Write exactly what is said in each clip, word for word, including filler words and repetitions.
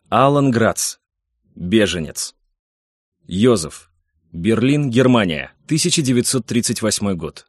Алан Грац. Беженец. Йозеф. Берлин, Германия, тысяча девятьсот тридцать восьмой год.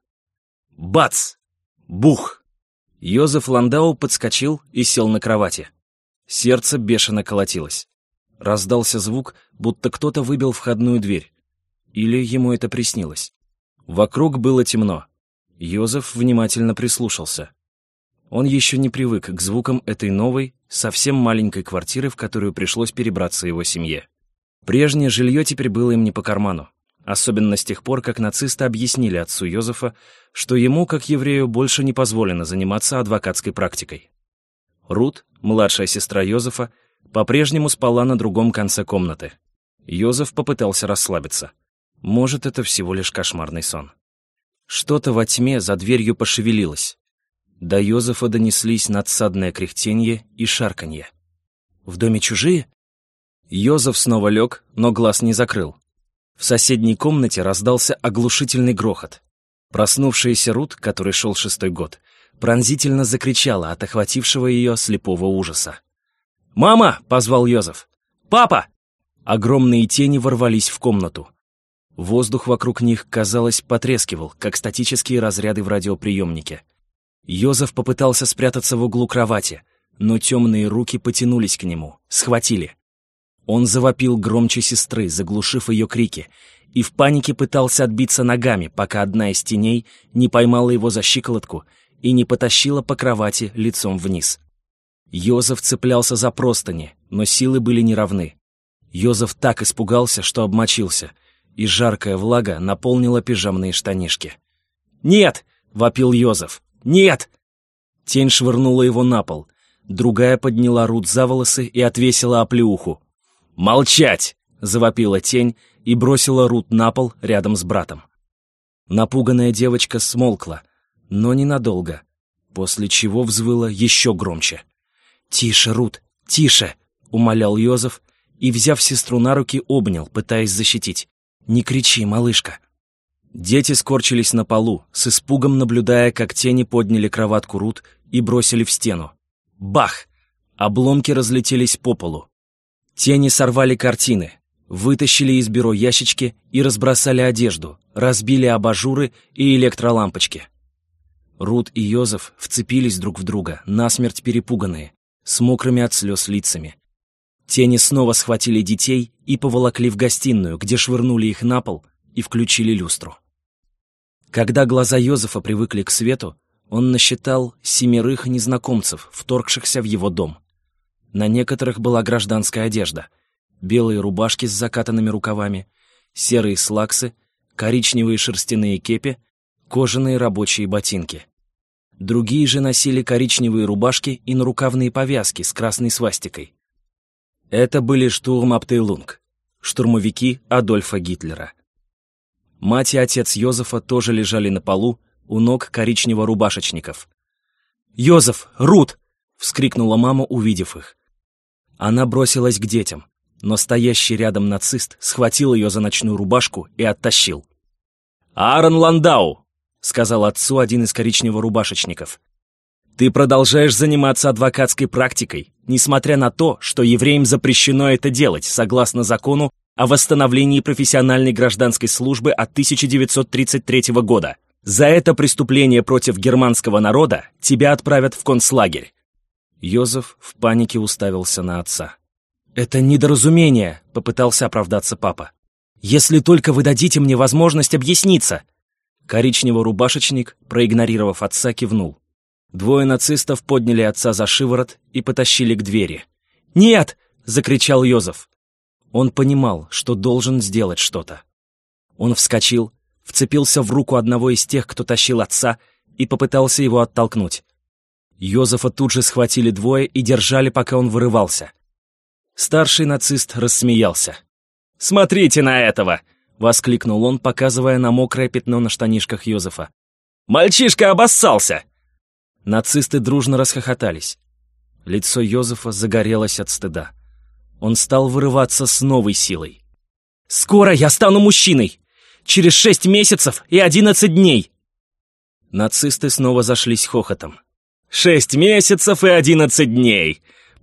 Бац! Бух! Йозеф Ландау подскочил и сел на кровати. Сердце бешено колотилось. Раздался звук, будто кто-то выбил входную дверь. Или ему это приснилось. Вокруг было темно. Йозеф внимательно прислушался. Он еще не привык к звукам этой новой, совсем маленькой квартиры, в которую пришлось перебраться его семье. Прежнее жилье теперь было им не по карману. Особенно с тех пор, как нацисты объяснили отцу Йозефа, что ему, как еврею, больше не позволено заниматься адвокатской практикой. Рут, младшая сестра Йозефа, по-прежнему спала на другом конце комнаты. Йозеф попытался расслабиться. Может, это всего лишь кошмарный сон. Что-то во тьме за дверью пошевелилось. До Йозефа донеслись надсадное кряхтенье и шарканье. «В доме чужие?» Йозеф снова лег, но глаз не закрыл. В соседней комнате раздался оглушительный грохот. Проснувшаяся Рут, который шел шестой год, пронзительно закричала от охватившего ее слепого ужаса. «Мама!» — позвал Йозеф. «Папа!» Огромные тени ворвались в комнату. Воздух вокруг них, казалось, потрескивал, как статические разряды в радиоприемнике. Йозеф попытался спрятаться в углу кровати, но темные руки потянулись к нему, схватили. Он завопил громче сестры, заглушив ее крики, и в панике пытался отбиться ногами, пока одна из теней не поймала его за щиколотку и не потащила по кровати лицом вниз. Йозеф цеплялся за простыни, но силы были неравны. Йозеф так испугался, что обмочился, и жаркая влага наполнила пижамные штанишки. «Нет!» — вопил Йозеф. «Нет!» Тень швырнула его на пол. Другая подняла Рут за волосы и отвесила оплеуху. «Молчать!» — завопила тень и бросила Рут на пол рядом с братом. Напуганная девочка смолкла, но ненадолго, после чего взвыла еще громче. «Тише, Рут, тише!» — умолял Йозеф и, взяв сестру на руки, обнял, пытаясь защитить. «Не кричи, малышка!» Дети скорчились на полу, с испугом наблюдая, как тени подняли кроватку Рут и бросили в стену. Бах! Обломки разлетелись по полу. Тени сорвали картины, вытащили из бюро ящички и разбросали одежду, разбили абажуры и электролампочки. Рут и Йозеф вцепились друг в друга, насмерть перепуганные, с мокрыми от слез лицами. Тени снова схватили детей и поволокли в гостиную, где швырнули их на пол и включили люстру. Когда глаза Йозефа привыкли к свету, он насчитал семерых незнакомцев, вторгшихся в его дом. На некоторых была гражданская одежда, белые рубашки с закатанными рукавами, серые слаксы, коричневые шерстяные кепи, кожаные рабочие ботинки. Другие же носили коричневые рубашки и нарукавные повязки с красной свастикой. Это были штурмабтейлунг, штурмовики Адольфа Гитлера. Мать и отец Йозефа тоже лежали на полу у ног коричнево-рубашечников. «Йозеф! Рут!» — вскрикнула мама, увидев их. Она бросилась к детям, но стоящий рядом нацист схватил ее за ночную рубашку и оттащил. «Аарон Ландау!» — сказал отцу один из коричнево-рубашечников. «Ты продолжаешь заниматься адвокатской практикой, несмотря на то, что евреям запрещено это делать, согласно закону о восстановлении профессиональной гражданской службы от тысяча девятьсот тридцать третьего года. За это преступление против германского народа тебя отправят в концлагерь». Йозеф в панике уставился на отца. «Это недоразумение», — попытался оправдаться папа. «Если только вы дадите мне возможность объясниться». Коричнево-рубашечник, проигнорировав отца, кивнул. Двое нацистов подняли отца за шиворот и потащили к двери. «Нет!» — закричал Йозеф. Он понимал, что должен сделать что-то. Он вскочил, вцепился в руку одного из тех, кто тащил отца, и попытался его оттолкнуть. Йозефа тут же схватили двое и держали, пока он вырывался. Старший нацист рассмеялся. «Смотрите на этого!» — воскликнул он, показывая на мокрое пятно на штанишках Йозефа. «Мальчишка обоссался!» Нацисты дружно расхохотались. Лицо Йозефа загорелось от стыда. Он стал вырываться с новой силой. «Скоро я стану мужчиной! Через шесть месяцев и одиннадцать дней!» Нацисты снова зашлись хохотом. «Шесть месяцев и одиннадцать дней!» —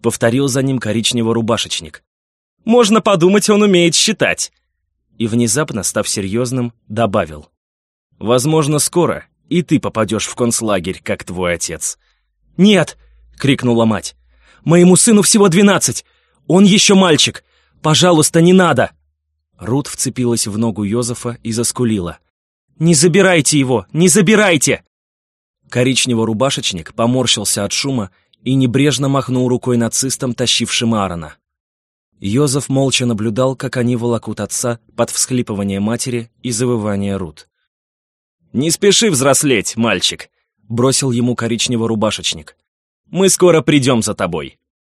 Повторил за ним коричнево-рубашечник. «Можно подумать, он умеет считать!» И внезапно, став серьезным, добавил. «Возможно, скоро и ты попадешь в концлагерь, как твой отец». «Нет!» — крикнула мать. «Моему сыну всего двенадцать! Он еще мальчик! Пожалуйста, не надо!» Рут вцепилась в ногу Йозефа и заскулила. «Не забирайте его! Не забирайте!» Коричнево-рубашечник поморщился от шума и небрежно махнул рукой нацистам, тащившим Аарона. Йозеф молча наблюдал, как они волокут отца под всхлипывание матери и завывание Рут. «Не спеши взрослеть, мальчик!» — бросил ему коричнево-рубашечник. «Мы скоро придем за тобой!»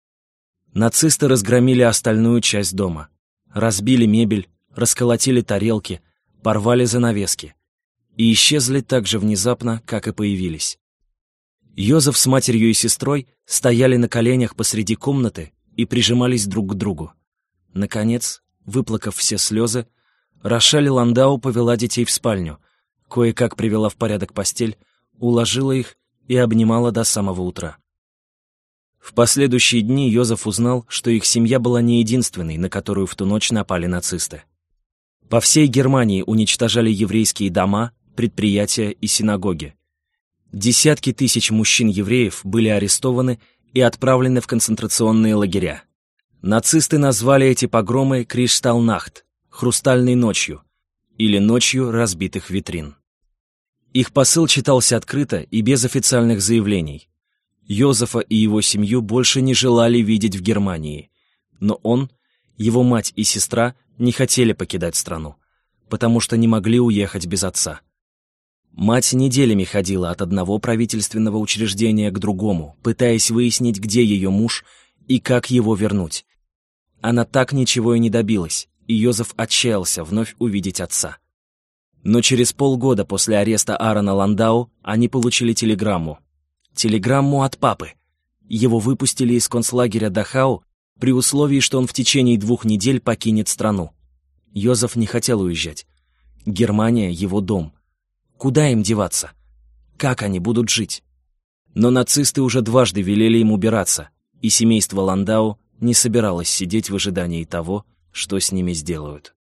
Нацисты разгромили остальную часть дома. Разбили мебель, расколотили тарелки, порвали занавески. И исчезли так же внезапно, как и появились. Йозеф с матерью и сестрой стояли на коленях посреди комнаты и прижимались друг к другу. Наконец, выплакав все слезы, Рошаль Ландау повела детей в спальню, кое-как привела в порядок постель, уложила их и обнимала до самого утра. В последующие дни Йозеф узнал, что их семья была не единственной, на которую в ту ночь напали нацисты. По всей Германии уничтожали еврейские дома, предприятия и синагоги. Десятки тысяч мужчин-евреев были арестованы и отправлены в концентрационные лагеря. Нацисты назвали эти погромы «Кришталнахт» — «Хрустальной ночью» или «Ночью разбитых витрин». Их посыл читался открыто и без официальных заявлений. Йозефа и его семью больше не желали видеть в Германии, но он, его мать и сестра не хотели покидать страну, потому что не могли уехать без отца. Мать неделями ходила от одного правительственного учреждения к другому, пытаясь выяснить, где ее муж и как его вернуть. Она так ничего и не добилась, и Йозеф отчаялся вновь увидеть отца. Но через полгода после ареста Аарона Ландау они получили телеграмму. Телеграмму от папы. Его выпустили из концлагеря Дахау при условии, что он в течение двух недель покинет страну. Йозеф не хотел уезжать. Германия — его дом. Куда им деваться? Как они будут жить? Но нацисты уже дважды велели им убираться, и семейство Ландау не собиралось сидеть в ожидании того, что с ними сделают.